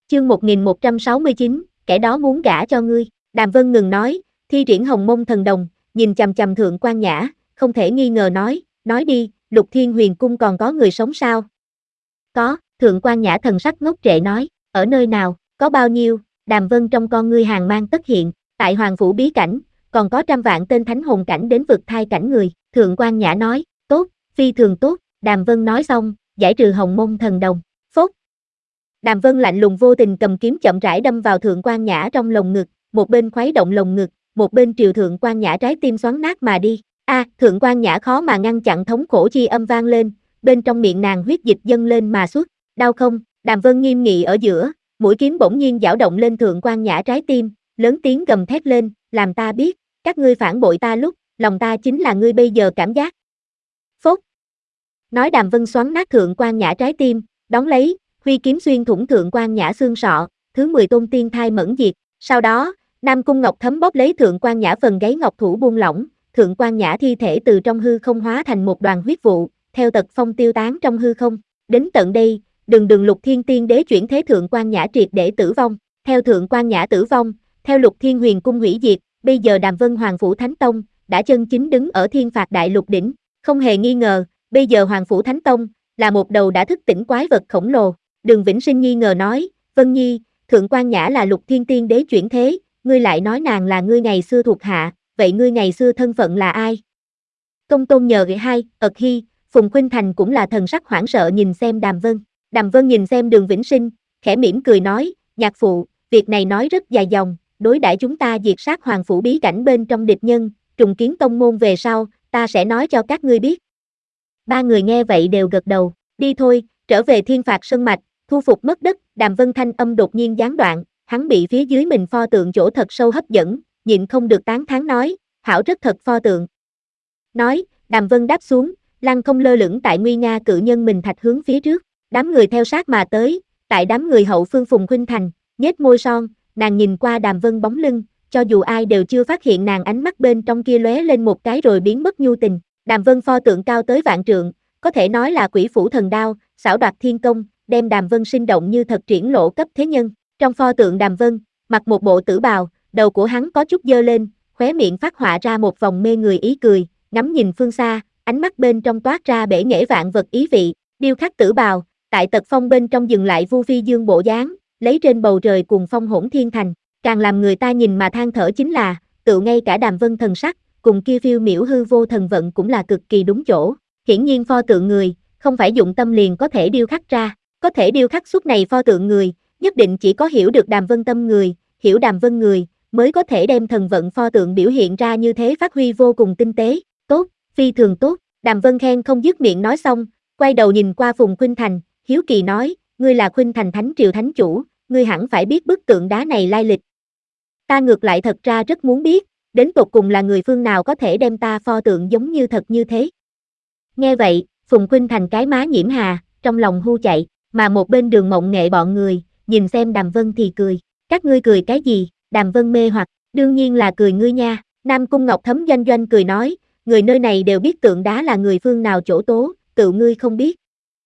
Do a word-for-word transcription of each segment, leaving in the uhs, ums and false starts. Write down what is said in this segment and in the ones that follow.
Chương một nghìn một trăm sáu mươi chín, kẻ đó muốn gả cho ngươi. Đàm Vân ngừng nói, thi triển Hồng Mông Thần Đồng, nhìn chằm chằm Thượng Quan Nhã, không thể nghi ngờ nói, nói đi, Lục Thiên Huyền Cung còn có người sống sao? Có, Thượng Quan Nhã thần sắc ngốc trệ nói, ở nơi nào, có bao nhiêu? Đàm Vân trong con ngươi hàng mang tất hiện, tại Hoàng Phủ Bí Cảnh, còn có trăm vạn tên thánh hồn cảnh đến vực thai cảnh người. Thượng Quan Nhã nói, tốt, phi thường tốt. Đàm Vân nói xong, giải trừ Hồng Mông Thần Đồng. Phốt. Đàm Vân lạnh lùng vô tình cầm kiếm chậm rãi đâm vào Thượng Quan Nhã trong lồng ngực, một bên khuấy động lồng ngực, một bên triều Thượng Quan Nhã trái tim xoắn nát mà đi. A, à, Thượng Quan Nhã khó mà ngăn chặn thống khổ chi âm vang lên, bên trong miệng nàng huyết dịch dâng lên mà xuất. Đau không? Đàm Vân nghiêm nghị ở giữa, mũi kiếm bỗng nhiên giảo động lên Thượng Quan Nhã trái tim, lớn tiếng gầm thét lên, làm ta biết, các ngươi phản bội ta lúc, lòng ta chính là ngươi bây giờ cảm giác. Phốt. Nói Đàm Vân xoắn nát Thượng Quan Nhã trái tim, đón lấy, huy kiếm xuyên thủng Thượng Quan Nhã xương sọ, thứ mười tôn tiên thai mẫn diệt. Sau đó, Nam Cung Ngọc Thấm bóp lấy Thượng Quan Nhã phần gáy ngọc thủ buông lỏng, Thượng Quan Nhã thi thể từ trong hư không hóa thành một đoàn huyết vụ, theo tật phong tiêu tán trong hư không. Đến tận đây, Đường Đường Lục Thiên Tiên Đế chuyển thế Thượng Quan Nhã triệt để tử vong. Theo Thượng Quan Nhã tử vong, theo Lục Thiên Huyền Cung hủy diệt, bây giờ Đàm Vân Hoàng Phủ Thánh Tông đã chân chính đứng ở thiên phạt đại lục đỉnh. Không hề nghi ngờ, bây giờ Hoàng Phủ Thánh Tông là một đầu đã thức tỉnh quái vật khổng lồ. Đường Vĩnh Sinh nghi ngờ nói, Vân Nhi, Thượng Quan Nhã là Lục Thiên Tiên Đế chuyển thế, ngươi lại nói nàng là ngươi ngày xưa thuộc hạ, vậy ngươi ngày xưa thân phận là ai? Công Tôn nhờ gửi hai, ật hy, Phùng Khuynh Thành cũng là thần sắc hoảng sợ nhìn xem Đàm Vân. Đàm Vân nhìn xem Đường Vĩnh Sinh, khẽ mỉm cười nói, nhạc phụ, việc này nói rất dài dòng, đối đãi chúng ta diệt sát Hoàng Phủ Bí Cảnh bên trong địch nhân, trùng kiến tông môn về sau, ta sẽ nói cho các ngươi biết. Ba người nghe vậy đều gật đầu, đi thôi, trở về thiên phạt sơn mạch, thu phục mất đất. Đàm Vân thanh âm đột nhiên gián đoạn, hắn bị phía dưới mình pho tượng chỗ thật sâu hấp dẫn, nhịn không được tán thán nói, hảo rất thật pho tượng. Nói, Đàm Vân đáp xuống, lăng không lơ lửng tại nguy nga cự nhân mình thạch hướng phía trước, đám người theo sát mà tới, tại đám người hậu phương Phùng Khuynh Thành, nhếch môi son, nàng nhìn qua Đàm Vân bóng lưng, cho dù ai đều chưa phát hiện nàng ánh mắt bên trong kia lóe lên một cái rồi biến mất nhu tình. Đàm Vân pho tượng cao tới vạn trượng, có thể nói là quỷ phủ thần đao, xảo đoạt thiên công, đem Đàm Vân sinh động như thật triển lộ cấp thế nhân. Trong pho tượng Đàm Vân, mặc một bộ tử bào, đầu của hắn có chút dơ lên, khóe miệng phát họa ra một vòng mê người ý cười, ngắm nhìn phương xa, ánh mắt bên trong toát ra bể nghệ vạn vật ý vị, điêu khắc tử bào, tại tật phong bên trong dừng lại vu phi dương bộ dáng, lấy trên bầu trời cùng phong hỗn thiên thành, càng làm người ta nhìn mà than thở chính là, tự ngay cả Đàm Vân thần sắc, cùng kia phiêu miểu hư vô thần vận cũng là cực kỳ đúng chỗ. Hiển nhiên pho tượng người, không phải dụng tâm liền có thể điêu khắc ra, có thể điêu khắc suốt này pho tượng người, nhất định chỉ có hiểu được Đàm Vân tâm người, hiểu Đàm Vân người, mới có thể đem thần vận pho tượng biểu hiện ra như thế, phát huy vô cùng tinh tế. Tốt, phi thường tốt. Đàm Vân khen không dứt miệng nói xong, quay đầu nhìn qua Phùng Khuynh Thành, hiếu kỳ nói, ngươi là Khuynh Thành Thánh Triều Thánh Chủ, ngươi hẳn phải biết bức tượng đá này lai lịch. Ta ngược lại thật ra rất muốn biết, đến tột cùng là người phương nào có thể đem ta pho tượng giống như thật như thế. Nghe vậy, Phùng Khuynh Thành cái má nhiễm hà, trong lòng hu chạy, mà một bên Đường Mộng Nghệ bọn người, nhìn xem Đàm Vân thì cười. Các ngươi cười cái gì? Đàm Vân mê hoặc, đương nhiên là cười ngươi nha. Nam Cung Ngọc Thấm doanh doanh cười nói, người nơi này đều biết tượng đá là người phương nào chỗ tố, tự ngươi không biết.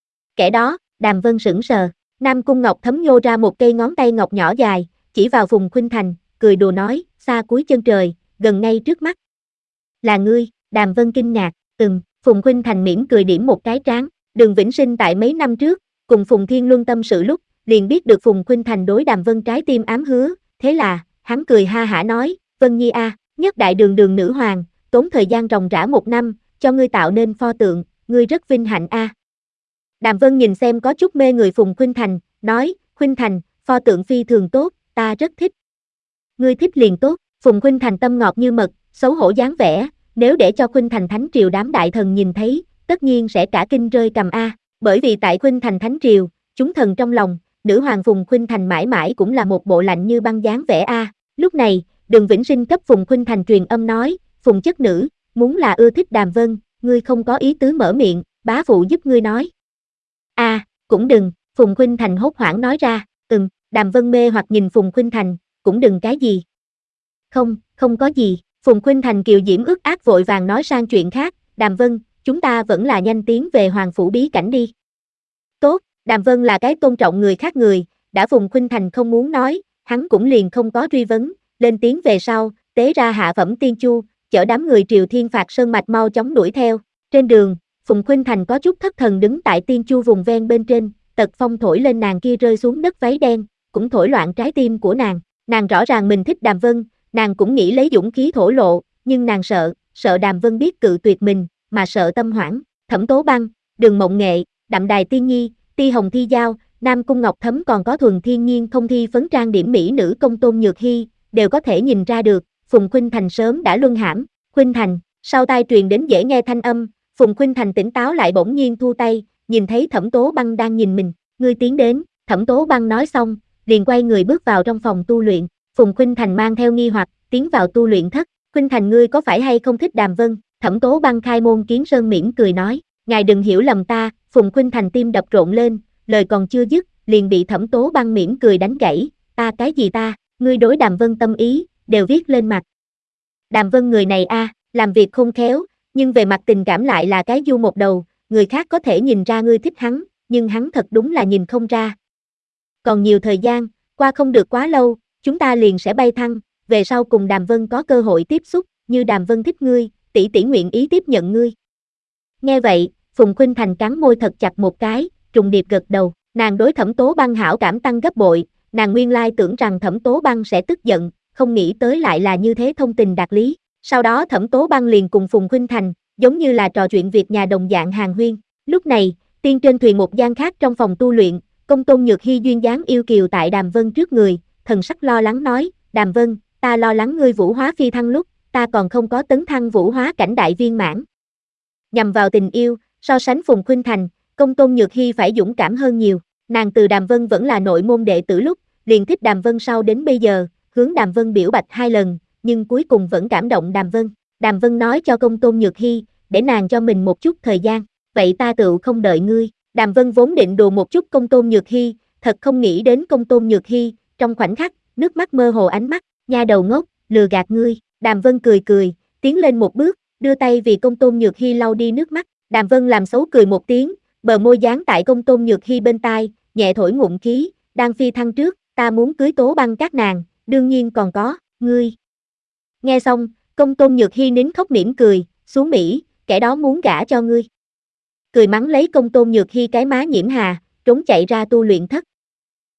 Kẻ đó, Đàm Vân sững sờ, Nam Cung Ngọc Thấm nhô ra một cây ngón tay ngọc nhỏ dài, chỉ vào Phùng Khuynh Thành, cười đùa nói, xa cuối chân trời, gần ngay trước mắt. Là ngươi, Đàm Vân kinh ngạc, ừm, Phùng Khuynh Thành mỉm cười điểm một cái trán. Đường Vĩnh Sinh tại mấy năm trước, cùng Phùng Thiên Luân tâm sự lúc, liền biết được Phùng Khuynh Thành đối Đàm Vân trái tim ám hứa, thế là, hắn cười ha hả nói, Vân Nhi a, nhất đại đường đường nữ hoàng, tốn thời gian ròng rã một năm, cho ngươi tạo nên pho tượng, ngươi rất vinh hạnh a. Đàm Vân nhìn xem có chút mê người Phùng Khuynh Thành, nói, Khuynh Thành, pho tượng phi thường tốt, ta rất thích. Ngươi thích liền tốt. Phùng Khuynh Thành tâm ngọt như mật, xấu hổ dáng vẻ, nếu để cho Khuynh Thành Thánh Triều đám đại thần nhìn thấy, tất nhiên sẽ cả kinh rơi cầm a. Bởi vì tại Khuynh Thành Thánh Triều, chúng thần trong lòng, nữ hoàng Phùng Khuynh Thành mãi mãi cũng là một bộ lạnh như băng dáng vẻ a. Lúc này, Đường Vĩnh Sinh cấp Phùng Khuynh Thành truyền âm nói, Phùng chất nữ, muốn là ưa thích Đàm Vân, ngươi không có ý tứ mở miệng, bá phụ giúp ngươi nói. A, à, cũng đừng, Phùng Khuynh Thành hốt hoảng nói ra, ừm, Đàm Vân mê hoặc nhìn Phùng Khuynh Thành, cũng đừng cái gì. Không, không có gì. Phùng Khuynh Thành kiều diễm ước ác vội vàng nói sang chuyện khác, Đàm Vân, chúng ta vẫn là nhanh tiến về Hoàng Phủ Bí Cảnh đi. Tốt, Đàm Vân là cái tôn trọng người khác người, đã Phùng Khuynh Thành không muốn nói, hắn cũng liền không có truy vấn, lên tiếng về sau, tế ra hạ phẩm tiên chu, chở đám người Triều Thiên Phạt Sơn mạch mau chóng đuổi theo. Trên đường, Phùng Khuynh Thành có chút thất thần đứng tại tiên chu vùng ven bên trên, tật phong thổi lên nàng kia rơi xuống đất váy đen, cũng thổi loạn trái tim của nàng. Nàng rõ ràng mình thích Đàm Vân, nàng cũng nghĩ lấy dũng khí thổ lộ, nhưng nàng sợ, sợ Đàm Vân biết cự tuyệt mình, mà sợ tâm hoảng. Thẩm Tố Băng, Đường Mộng Nghệ, Đạm Đài Tiên Nhi, Ti Hồng Thi Giao, Nam Cung Ngọc Thấm còn có Thuần Thiên Nhiên không thi phấn trang điểm mỹ nữ công Tôn Nhược Hy, đều có thể nhìn ra được, Phùng Khuynh Thành sớm đã luân hãm. Khuynh Thành, sau tai truyền đến dễ nghe thanh âm, Phùng Khuynh Thành tỉnh táo lại bỗng nhiên thu tay, nhìn thấy Thẩm Tố Băng đang nhìn mình, ngươi tiến đến, Thẩm Tố Băng nói xong, liền quay người bước vào trong phòng tu luyện. Phùng Khuynh Thành mang theo nghi hoặc, tiến vào tu luyện thất. Khuynh Thành ngươi có phải hay không thích Đàm Vân? Thẩm Tố Băng khai môn kiến sơn mỉm cười nói, ngài đừng hiểu lầm ta. Phùng Khuynh Thành tim đập rộn lên, lời còn chưa dứt, liền bị Thẩm Tố Băng mỉm cười đánh gãy, ta cái gì ta, ngươi đối Đàm Vân tâm ý, đều viết lên mặt. Đàm Vân người này a, à, làm việc khôn khéo, nhưng về mặt tình cảm lại là cái du một đầu, người khác có thể nhìn ra ngươi thích hắn, nhưng hắn thật đúng là nhìn không ra. Còn nhiều thời gian, qua không được quá lâu, chúng ta liền sẽ bay thăng, về sau cùng Đàm Vân có cơ hội tiếp xúc, như Đàm Vân thích ngươi, tỷ tỷ nguyện ý tiếp nhận ngươi. Nghe vậy, Phùng Khuynh Thành cắn môi thật chặt một cái, trùng điệp gật đầu, nàng đối Thẩm Tố Băng hảo cảm tăng gấp bội, nàng nguyên lai tưởng rằng Thẩm Tố Băng sẽ tức giận, không nghĩ tới lại là như thế thông tình đạt lý. Sau đó Thẩm Tố Băng liền cùng Phùng Khuynh Thành, giống như là trò chuyện việc nhà đồng dạng hàn huyên. Lúc này, tiên trên thuyền một gian khác trong phòng tu luyện, công Tôn Nhược Hy duyên dáng yêu kiều tại Đàm Vân trước người, thần sắc lo lắng nói, Đàm Vân, ta lo lắng ngươi vũ hóa phi thăng lúc, ta còn không có tấn thăng vũ hóa cảnh đại viên mãn. Nhằm vào tình yêu, so sánh Phùng Khuynh Thành, công Tôn Nhược Hy phải dũng cảm hơn nhiều, nàng từ Đàm Vân vẫn là nội môn đệ tử lúc, liền thích Đàm Vân sau đến bây giờ, hướng Đàm Vân biểu bạch hai lần, nhưng cuối cùng vẫn cảm động Đàm Vân. Đàm Vân nói cho công Tôn Nhược Hy, để nàng cho mình một chút thời gian, vậy ta tựu không đợi ngươi. Đàm Vân vốn định đùa một chút công Tôn Nhược Hy, thật không nghĩ đến công Tôn Nhược Hy, trong khoảnh khắc, nước mắt mơ hồ ánh mắt, nha đầu ngốc, lừa gạt ngươi. Đàm Vân cười cười, tiến lên một bước, đưa tay vì công Tôn Nhược Hy lau đi nước mắt. Đàm Vân làm xấu cười một tiếng, bờ môi dán tại công Tôn Nhược Hy bên tai, nhẹ thổi ngụm khí, đang phi thăng trước, ta muốn cưới Tố Băng các nàng, đương nhiên còn có, ngươi. Nghe xong, công Tôn Nhược Hy nín khóc mỉm cười, xuống Mỹ, kẻ đó muốn gả cho ngươi. Cười mắng lấy công Tôn Nhược Hy cái má nhiễm hà, trốn chạy ra tu luyện thất.